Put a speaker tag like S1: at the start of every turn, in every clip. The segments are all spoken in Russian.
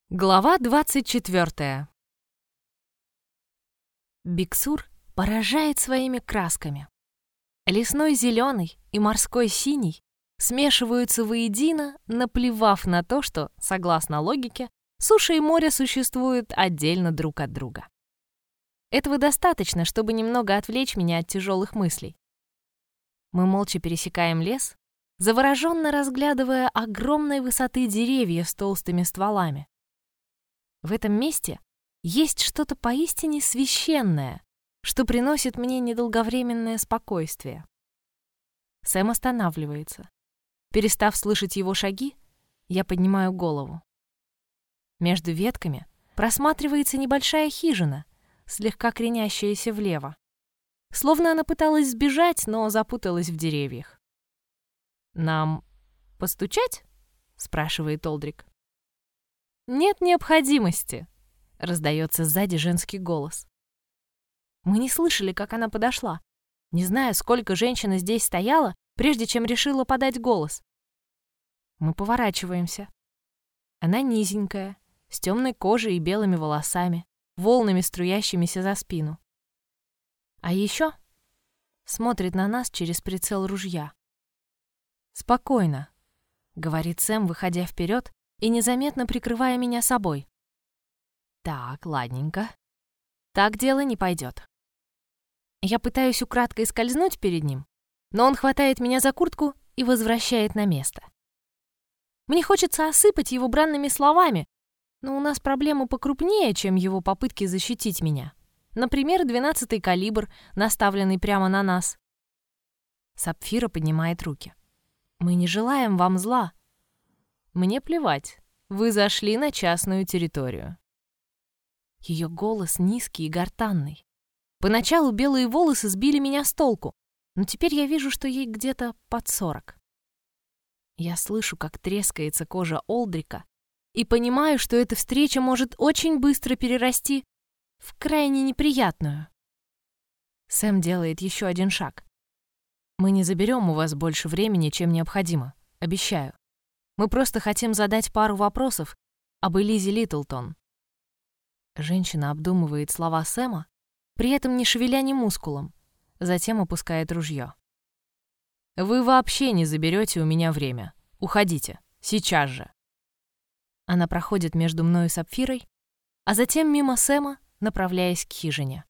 S1: Глава 24. Биксур поражает своими красками. Лесной зеленый и морской синий смешиваются воедино, наплевав на то, что, согласно логике, суша и море существуют отдельно друг от друга. Этого достаточно, чтобы немного отвлечь меня от тяжелых мыслей. Мы молча пересекаем лес, завороженно разглядывая огромной высоты деревья с толстыми стволами. В этом месте есть что-то поистине священное, что приносит мне недолговременное спокойствие. Сэм останавливается. Перестав слышать его шаги, я поднимаю голову. Между ветками просматривается небольшая хижина, слегка кренящаяся влево. Словно она пыталась сбежать, но запуталась в деревьях. «Нам постучать?» — спрашивает Олдрик. «Нет необходимости», — раздается сзади женский голос. Мы не слышали, как она подошла. Не знаю, сколько женщина здесь стояла, прежде чем решила подать голос. Мы поворачиваемся. Она низенькая, с темной кожей и белыми волосами, волнами струящимися за спину. А еще смотрит на нас через прицел ружья. «Спокойно», — говорит Сэм, выходя вперед и незаметно прикрывая меня собой. «Так, ладненько. Так дело не пойдет». Я пытаюсь украдкой скользнуть перед ним, но он хватает меня за куртку и возвращает на место. Мне хочется осыпать его бранными словами, но у нас проблемы покрупнее, чем его попытки защитить меня. Например, 12-й калибр, наставленный прямо на нас. Сапфира поднимает руки. «Мы не желаем вам зла». «Мне плевать. Вы зашли на частную территорию». Ее голос низкий и гортанный. Поначалу белые волосы сбили меня с толку, но теперь я вижу, что ей где-то под 40. Я слышу, как трескается кожа Олдрика, и понимаю, что эта встреча может очень быстро перерасти в крайне неприятную. Сэм делает еще один шаг. «Мы не заберем у вас больше времени, чем необходимо, обещаю. Мы просто хотим задать пару вопросов об Элизе Литлтон». Женщина обдумывает слова Сэма, при этом не шевеля ни мускулом, затем опускает ружье. «Вы вообще не заберете у меня время. Уходите. Сейчас же». Она проходит между мной и Сапфирой, а затем мимо Сэма, направляясь к хижине.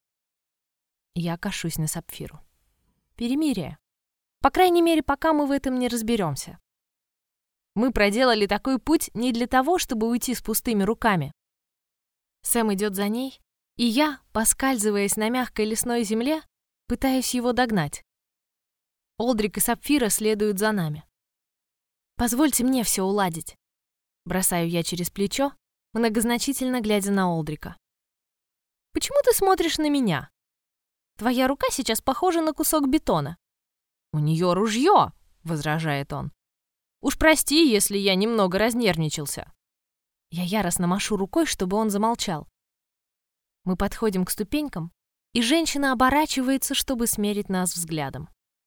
S1: Я кашусь на Сапфиру. Перемирие. По крайней мере, пока мы в этом не разберемся. Мы проделали такой путь не для того, чтобы уйти с пустыми руками. Сэм идет за ней, и я, поскальзываясь на мягкой лесной земле, пытаюсь его догнать. Олдрик и Сапфира следуют за нами. «Позвольте мне все уладить», — бросаю я через плечо, многозначительно глядя на Олдрика. «Почему ты смотришь на меня? Твоя рука сейчас похожа на кусок бетона». «У нее ружье», — возражает он. «Уж прости, если я немного разнервничался». Я яростно машу рукой, чтобы он замолчал. Мы подходим к ступенькам, и женщина оборачивается, чтобы смерить нас взглядом.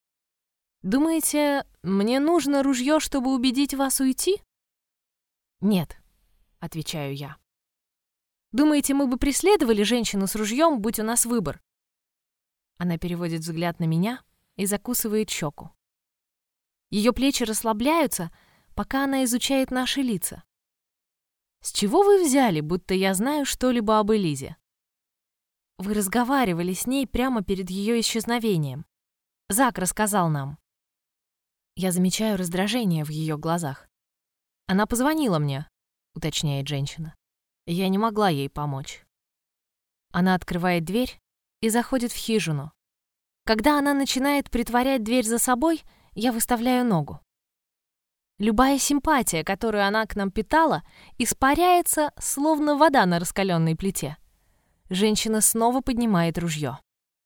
S1: «Думаете, мне нужно ружье, чтобы убедить вас уйти?» «Нет», — отвечаю я. «Думаете, мы бы преследовали женщину с ружьем, будь у нас выбор?» Она переводит взгляд на меня и закусывает щеку. Ее плечи расслабляются, пока она изучает наши лица. «С чего вы взяли, будто я знаю что-либо об Элизе?» «Вы разговаривали с ней прямо перед ее исчезновением. Зак рассказал нам». Я замечаю раздражение в ее глазах. «Она позвонила мне», — уточняет женщина. «Я не могла ей помочь». Она открывает дверь и заходит в хижину. Когда она начинает притворять дверь за собой, я выставляю ногу. Любая симпатия, которую она к нам питала, испаряется, словно вода на раскаленной плите. Женщина снова поднимает ружье.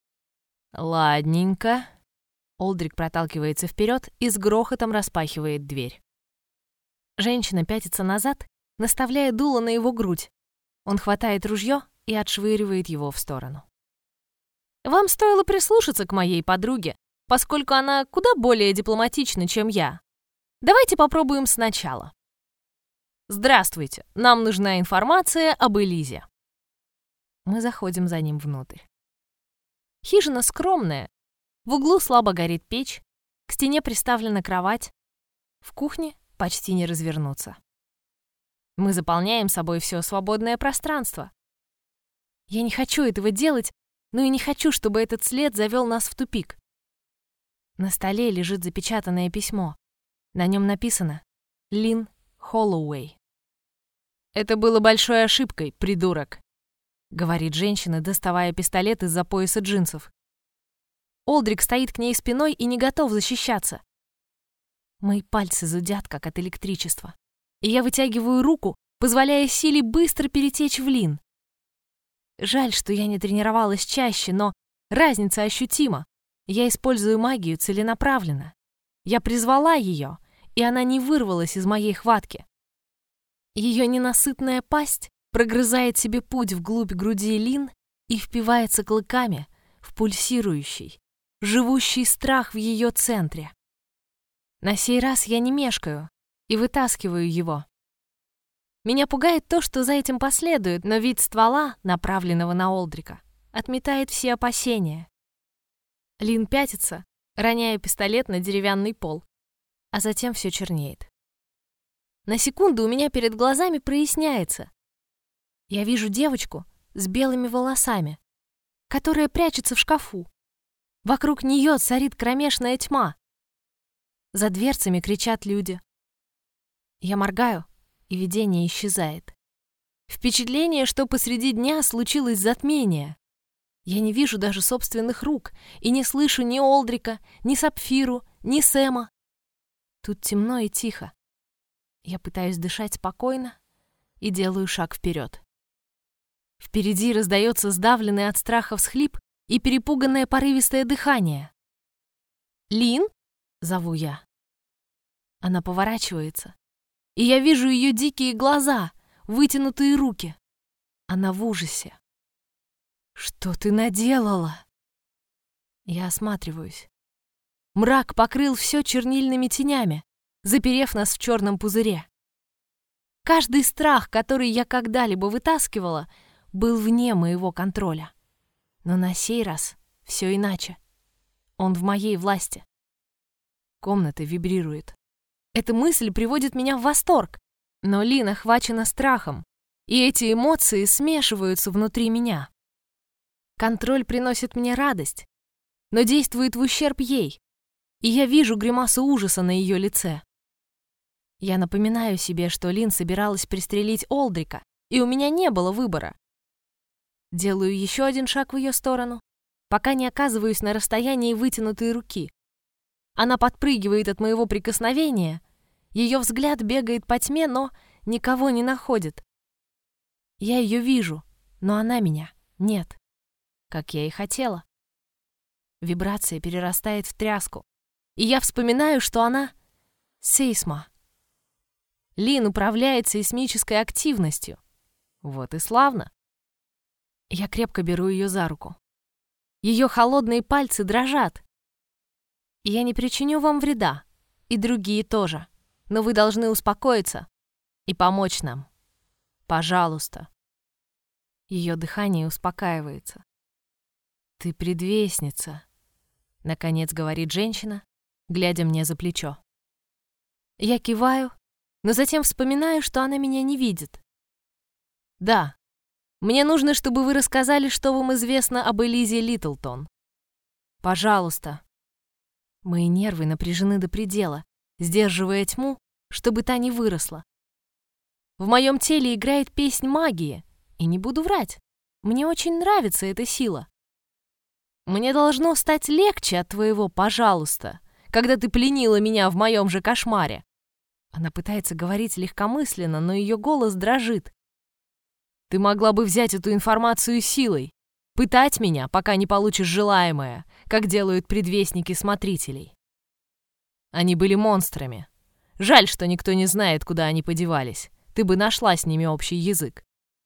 S1: «Ладненько». Олдрик проталкивается вперед и с грохотом распахивает дверь. Женщина пятится назад, наставляя дуло на его грудь. Он хватает ружье и отшвыривает его в сторону. «Вам стоило прислушаться к моей подруге, поскольку она куда более дипломатична, чем я. Давайте попробуем сначала». «Здравствуйте, нам нужна информация об Элизе». Мы заходим за ним внутрь. Хижина скромная. В углу слабо горит печь, к стене приставлена кровать. В кухне почти не развернуться. Мы заполняем собой все свободное пространство. Я не хочу этого делать, но и не хочу, чтобы этот след завел нас в тупик. На столе лежит запечатанное письмо. На нем написано «Лин Холлоуэй». «Это было большой ошибкой, придурок», — говорит женщина, доставая пистолет из-за пояса джинсов. Олдрик стоит к ней спиной и не готов защищаться. Мои пальцы зудят, как от электричества, и я вытягиваю руку, позволяя силе быстро перетечь в Лин. Жаль, что я не тренировалась чаще, но разница ощутима. Я использую магию целенаправленно. Я призвала ее, и она не вырвалась из моей хватки. Ее ненасытная пасть прогрызает себе путь вглубь груди Лин и впивается клыками в пульсирующий, живущий страх в ее центре. На сей раз я не мешкаю и вытаскиваю его. Меня пугает то, что за этим последует, но вид ствола, направленного на Олдрика, отметает все опасения. Лин пятится, роняя пистолет на деревянный пол, а затем все чернеет. На секунду у меня перед глазами проясняется. Я вижу девочку с белыми волосами, которая прячется в шкафу. Вокруг нее царит кромешная тьма. За дверцами кричат люди. Я моргаю, и видение исчезает. Впечатление, что посреди дня случилось затмение. Я не вижу даже собственных рук и не слышу ни Олдрика, ни Сапфиру, ни Сэма. Тут темно и тихо. Я пытаюсь дышать спокойно и делаю шаг вперед. Впереди раздается сдавленный от страха всхлип и перепуганное порывистое дыхание. «Лин?» — зову я. Она поворачивается, и я вижу ее дикие глаза, вытянутые руки. Она в ужасе. «Что ты наделала?» Я осматриваюсь. Мрак покрыл все чернильными тенями, заперев нас в черном пузыре. Каждый страх, который я когда-либо вытаскивала, был вне моего контроля. Но на сей раз все иначе. Он в моей власти. Комната вибрирует. Эта мысль приводит меня в восторг, но Лин охвачена страхом, и эти эмоции смешиваются внутри меня. Контроль приносит мне радость, но действует в ущерб ей, и я вижу гримасу ужаса на ее лице. Я напоминаю себе, что Лин собиралась пристрелить Олдрика, и у меня не было выбора. Делаю еще один шаг в ее сторону, пока не оказываюсь на расстоянии вытянутой руки. Она подпрыгивает от моего прикосновения, ее взгляд бегает по тьме, но никого не находит. Я ее вижу, но она меня нет, как я и хотела. Вибрация перерастает в тряску, и я вспоминаю, что она сейсма. Лин управляет сейсмической активностью. Вот и славно. Я крепко беру ее за руку. Ее холодные пальцы дрожат. Я не причиню вам вреда, и другие тоже, но вы должны успокоиться и помочь нам. Пожалуйста. Ее дыхание успокаивается. «Ты предвестница», — наконец говорит женщина, глядя мне за плечо. Я киваю, но затем вспоминаю, что она меня не видит. «Да, мне нужно, чтобы вы рассказали, что вам известно об Элизе Литлтон. Пожалуйста». Мои нервы напряжены до предела, сдерживая тьму, чтобы та не выросла. В моем теле играет песнь магии, и не буду врать, мне очень нравится эта сила. Мне должно стать легче от твоего «пожалуйста», когда ты пленила меня в моем же кошмаре. Она пытается говорить легкомысленно, но ее голос дрожит. Ты могла бы взять эту информацию силой, пытать меня, пока не получишь желаемое, как делают предвестники смотрителей. Они были монстрами. Жаль, что никто не знает, куда они подевались. Ты бы нашла с ними общий язык.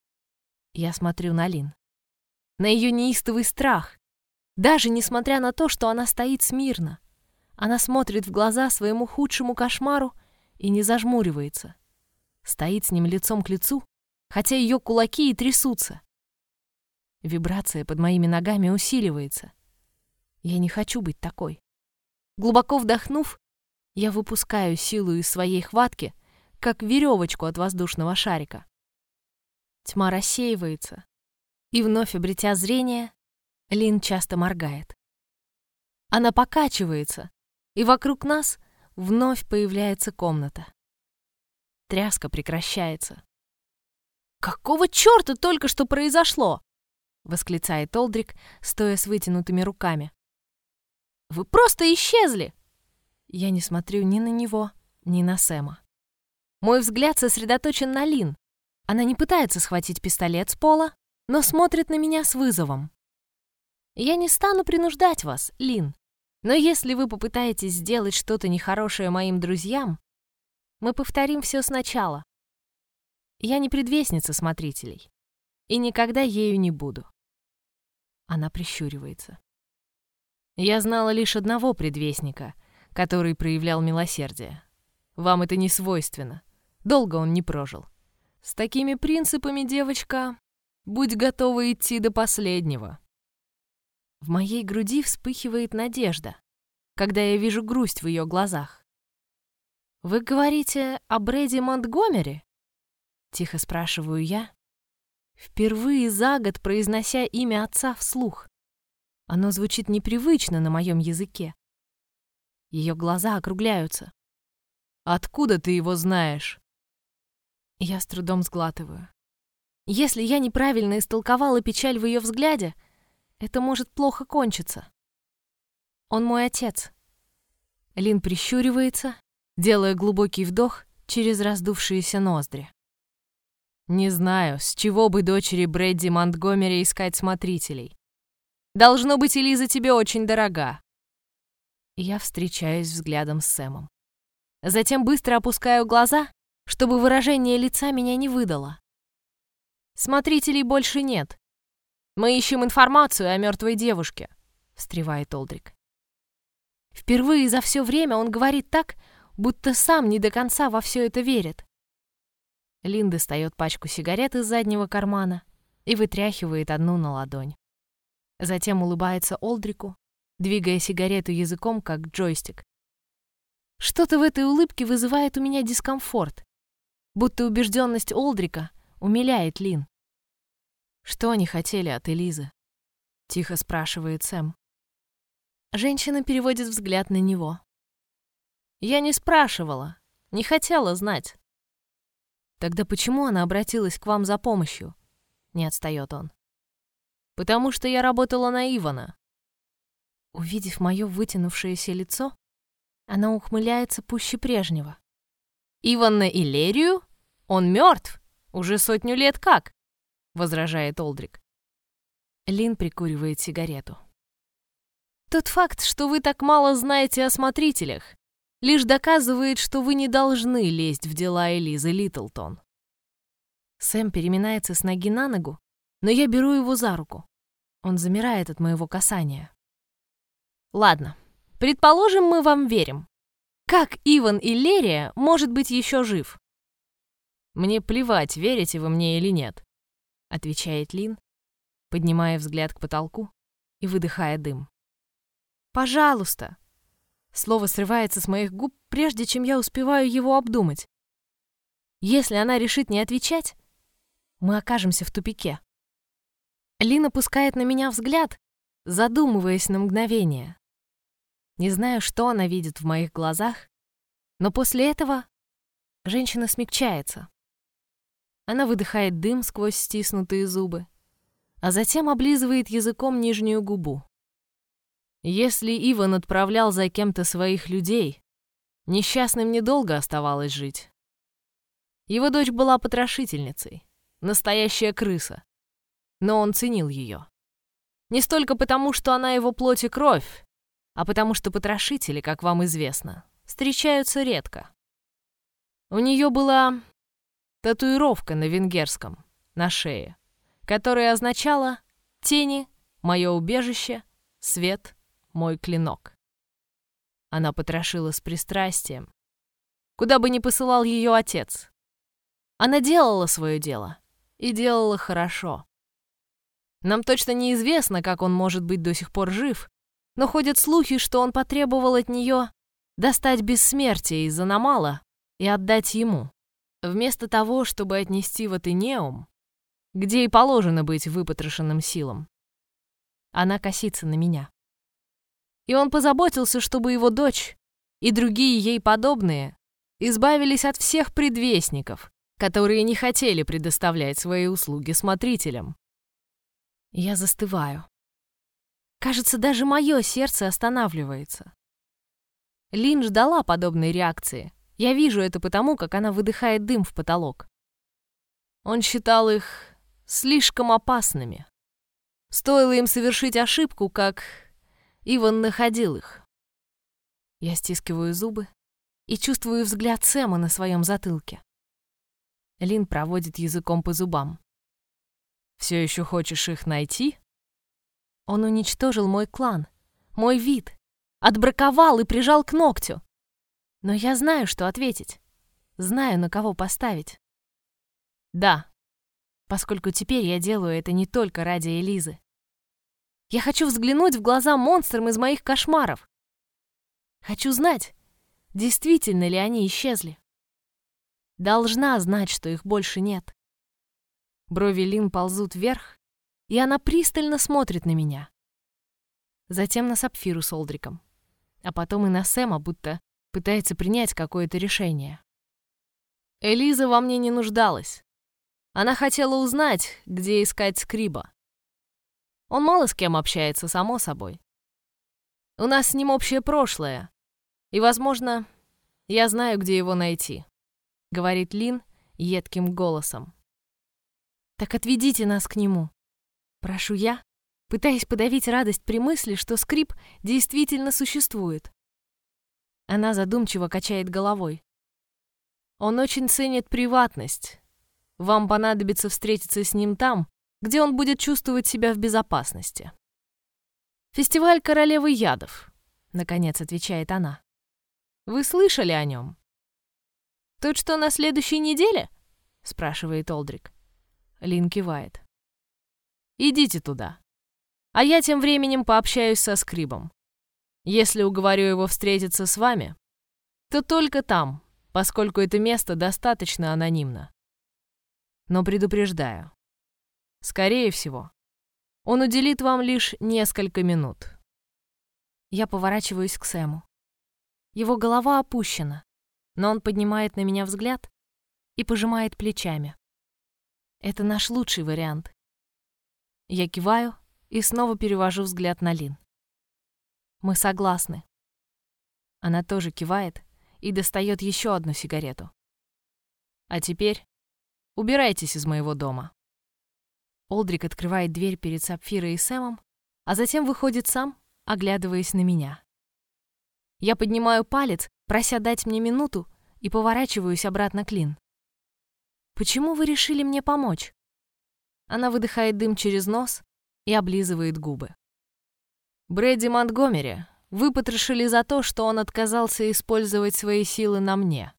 S1: Я смотрю на Лин. На ее неистовый страх. Даже несмотря на то, что она стоит смирно. Она смотрит в глаза своему худшему кошмару и не зажмуривается. Стоит с ним лицом к лицу, хотя ее кулаки и трясутся. Вибрация под моими ногами усиливается. Я не хочу быть такой. Глубоко вдохнув, я выпускаю силу из своей хватки, как веревочку от воздушного шарика. Тьма рассеивается, и вновь обретя зрение, Лин часто моргает. Она покачивается, и вокруг нас вновь появляется комната. Тряска прекращается. «Какого чёрта только что произошло?» — восклицает Олдрик, стоя с вытянутыми руками. «Вы просто исчезли!» Я не смотрю ни на него, ни на Сэма. Мой взгляд сосредоточен на Лин. Она не пытается схватить пистолет с пола, но смотрит на меня с вызовом. «Я не стану принуждать вас, Лин, но если вы попытаетесь сделать что-то нехорошее моим друзьям, мы повторим все сначала. Я не предвестница смотрителей и никогда ею не буду». Она прищуривается. «Я знала лишь одного предвестника, который проявлял милосердие. Вам это не свойственно. Долго он не прожил. С такими принципами, девочка, будь готова идти до последнего». В моей груди вспыхивает надежда, когда я вижу грусть в ее глазах. «Вы говорите о Брэди Монтгомери?» — тихо спрашиваю я, впервые за год произнося имя отца вслух. Оно звучит непривычно на моем языке. Ее глаза округляются. «Откуда ты его знаешь?» Я с трудом сглатываю. Если я неправильно истолковала печаль в ее взгляде, это может плохо кончиться. Он мой отец. Лин прищуривается, делая глубокий вдох через раздувшиеся ноздри. «Не знаю, с чего бы дочери Брэдди Монтгомери искать смотрителей. Должно быть, Элиза тебе очень дорога». Я встречаюсь взглядом с Сэмом. Затем быстро опускаю глаза, чтобы выражение лица меня не выдало. «Смотрителей больше нет. Мы ищем информацию о мертвой девушке», — встревает Олдрик. Впервые за все время он говорит так, будто сам не до конца во все это верит. Лин достает пачку сигарет из заднего кармана и вытряхивает одну на ладонь. Затем улыбается Олдрику, двигая сигарету языком, как джойстик. Что-то в этой улыбке вызывает у меня дискомфорт, будто убежденность Олдрика умиляет Лин. «Что они хотели от Элизы?» — тихо спрашивает Сэм. Женщина переводит взгляд на него. «Я не спрашивала, не хотела знать». «Тогда почему она обратилась к вам за помощью?» — не отстает он. «Потому что я работала на Ивана». Увидев мое вытянувшееся лицо, она ухмыляется пуще прежнего. «Иван на Иллерию? Он мертв! Уже 100 лет как!» — возражает Олдрик. Лин прикуривает сигарету. «Тот факт, что вы так мало знаете о смотрителях, лишь доказывает, что вы не должны лезть в дела Элизы Литлтон». Сэм переминается с ноги на ногу, но я беру его за руку. Он замирает от моего касания. «Ладно, предположим, мы вам верим. Как Иван Иллерия может быть еще жив?» «Мне плевать, верите вы мне или нет», — отвечает Лин, поднимая взгляд к потолку и выдыхая дым. «Пожалуйста!» Слово срывается с моих губ, прежде чем я успеваю его обдумать. Если она решит не отвечать, мы окажемся в тупике. Лин опускает на меня взгляд, задумываясь на мгновение. Не знаю, что она видит в моих глазах, но после этого женщина смягчается. Она выдыхает дым сквозь стиснутые зубы, а затем облизывает языком нижнюю губу. «Если Иван отправлял за кем-то своих людей, несчастным недолго оставалось жить. Его дочь была потрошительницей, настоящая крыса, но он ценил ее. Не столько потому, что она его плоть и кровь, а потому что потрошители, как вам известно, встречаются редко. У нее была татуировка на венгерском, на шее, которая означала «тени, мое убежище, свет, мой клинок». Она потрошила с пристрастием, куда бы ни посылал ее отец. Она делала свое дело. И делала хорошо. Нам точно неизвестно, как он может быть до сих пор жив, но ходят слухи, что он потребовал от нее достать бессмертие из аномала и отдать ему, вместо того, чтобы отнести в Атенеум, где и положено быть выпотрошенным силам. Она косится на меня. И он позаботился, чтобы его дочь и другие ей подобные избавились от всех предвестников, которые не хотели предоставлять свои услуги смотрителям. Я застываю. Кажется, даже мое сердце останавливается. Лин ждала подобной реакции. Я вижу это потому, как она выдыхает дым в потолок. Он считал их слишком опасными. Стоило им совершить ошибку, как Иван находил их. Я стискиваю зубы и чувствую взгляд Сэма на своем затылке. Лин проводит языком по зубам. «Все еще хочешь их найти?» Он уничтожил мой клан, мой вид, отбраковал и прижал к ногтю. Но я знаю, что ответить. Знаю, на кого поставить. Да, поскольку теперь я делаю это не только ради Элизы. Я хочу взглянуть в глаза монстрам из моих кошмаров. Хочу знать, действительно ли они исчезли. Должна знать, что их больше нет. Брови Лин ползут вверх, и она пристально смотрит на меня. Затем на Сапфиру с Олдриком, а потом и на Сэма, будто пытается принять какое-то решение. Элиза во мне не нуждалась. Она хотела узнать, где искать Скриба. Он мало с кем общается, само собой. У нас с ним общее прошлое, и, возможно, я знаю, где его найти, — говорит Лин едким голосом. Так отведите нас к нему. Прошу я, пытаясь подавить радость при мысли, что Скриб действительно существует. Она задумчиво качает головой. Он очень ценит приватность. Вам понадобится встретиться с ним там, где он будет чувствовать себя в безопасности. «Фестиваль королевы ядов», — наконец отвечает она. «Вы слышали о нем?» «Тот, что на следующей неделе?» — спрашивает Олдрик. Лин кивает. «Идите туда. А я тем временем пообщаюсь со Скрибом. Если уговорю его встретиться с вами, то только там, поскольку это место достаточно анонимно. Но предупреждаю, скорее всего, он уделит вам лишь несколько минут». Я поворачиваюсь к Сэму. Его голова опущена, но он поднимает на меня взгляд и пожимает плечами. Это наш лучший вариант. Я киваю и снова перевожу взгляд на Лин. Мы согласны. Она тоже кивает и достает еще одну сигарету. А теперь убирайтесь из моего дома. Олдрик открывает дверь перед Сапфирой и Сэмом, а затем выходит сам, оглядываясь на меня. Я поднимаю палец, прося дать мне минуту, и поворачиваюсь обратно к Лин. «Почему вы решили мне помочь?» Она выдыхает дым через нос и облизывает губы. «Брэдди Монтгомери выпотрошили за то, что он отказался использовать свои силы на мне».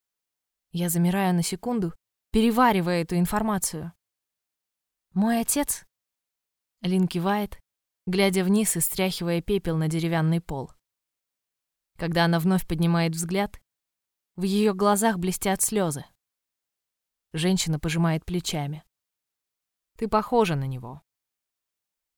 S1: Я замираю на секунду, переваривая эту информацию. «Мой отец?» Лин кивает, глядя вниз и стряхивая пепел на деревянный пол. Когда она вновь поднимает взгляд, в ее глазах блестят слезы. Женщина пожимает плечами. «Ты похожа на него».